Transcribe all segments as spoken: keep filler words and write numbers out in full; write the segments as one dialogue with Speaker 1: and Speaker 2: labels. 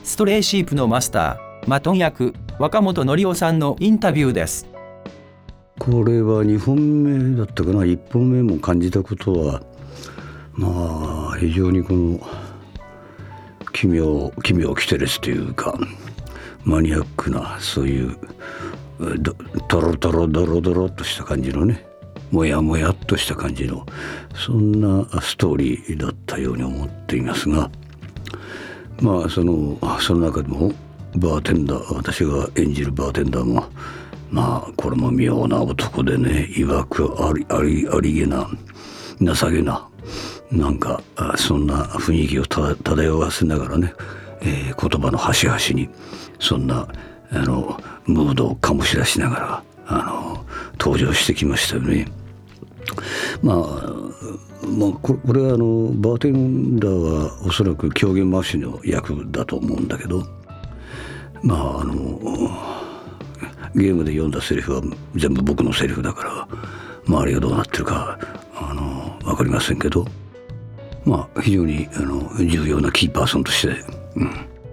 Speaker 1: ストレイシープのマスターマトン役若本則夫さんのインタビューです。
Speaker 2: これはにほんめだったかな。いっぽんめも感じたことは、まあ非常にこの奇妙奇妙キテレツというかマニアックな、そういうドロドロドロドロっとした感じのね、もやもやっとした感じの、そんなストーリーだったように思っていますが、まあそのその中でもバーテンダー、私が演じるバーテンダーもまあこれも妙な男でね、いわくありありありげな情けな、なんかそんな雰囲気を漂わせながらね、えー、言葉の端々にそんなあのムードを醸し出しながらあの登場してきましたよね。まあ、まあ、これはあのバーテンダーはおそらく狂言回しの役だと思うんだけど、まああのゲームで読んだセリフは全部僕のセリフだから、周りがどうなってるかあの分かりませんけど、まあ非常にあの重要なキーパーソンとして、うん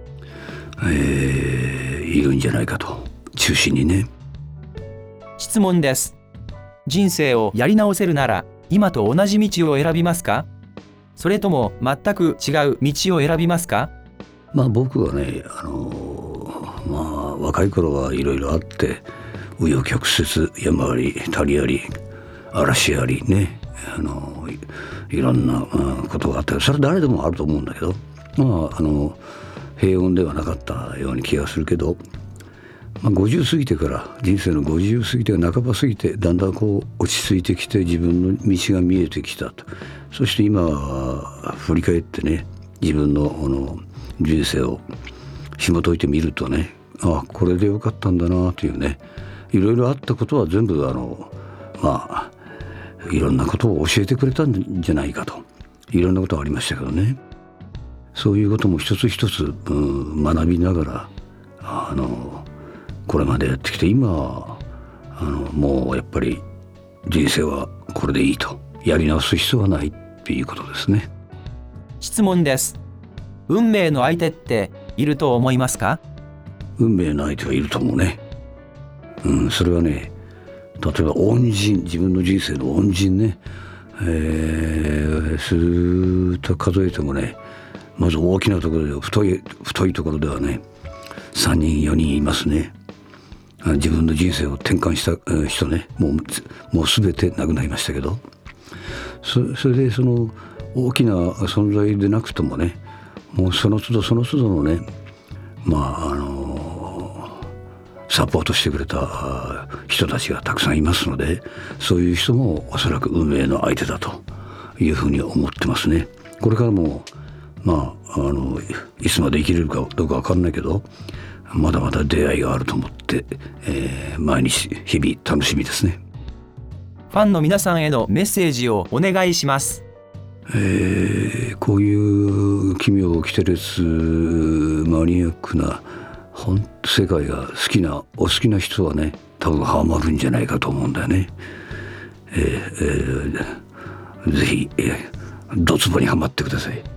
Speaker 2: えー、いるんじゃないかと、中心にね。
Speaker 1: 質問です。人生をやり直せるなら今と同じ道を選びますか？それとも全く違う道を選びますか？
Speaker 2: まあ僕はね、あのまあ若い頃はいろいろあって、紆余曲折、山あり谷あり嵐ありね、あのいろんなことがあって、それは誰でもあると思うんだけど、まああの平穏ではなかったように気がするけど、まあ、ごじゅう過ぎてから、人生のごじゅう過ぎて半ば過ぎて、だんだんこう落ち着いてきて自分の道が見えてきたと。そして今は振り返ってね、自分のこの人生を紐解いてみるとね、あこれでよかったんだなというね、いろいろあったことは全部あのまあいろんなことを教えてくれたんじゃないかと、いろんなことがありましたけどね、そういうことも一つ一つ、うん、学びながらあのこれまでやってきて、今あのもうやっぱり人生はこれでいいと、やり直す必要はないっていうことですね。
Speaker 1: 質問です。運命の相手っていると思いますか？
Speaker 2: 運命の相手はいると思うね。うん、それはね、例えば恩人、自分の人生の恩人ね、えー、すーっと数えてもね、まず大きなところで、太い太いところではね、さんにんよにんいますね。自分の人生を転換した人ね、もうもう全て亡くなりましたけど、そ, それでその大きな存在でなくともね、もうその都度その都度のね、まああのサポートしてくれた人たちがたくさんいますので、そういう人もおそらく運命の相手だというふうに思ってますね。これからもまああのいつまで生きれるかどうか分かんないけど、まだまだ出会いがあると思って、えー、毎日日々楽しみですね。
Speaker 1: ファンの皆さんへのメッセージをお願いします。
Speaker 2: えー、こういう奇妙キテレツマニアックな本世界が好きなお好きな人はね、多分ハマるんじゃないかと思うんだよね。えーえー、ぜひ、えー、ドツボにはまってください。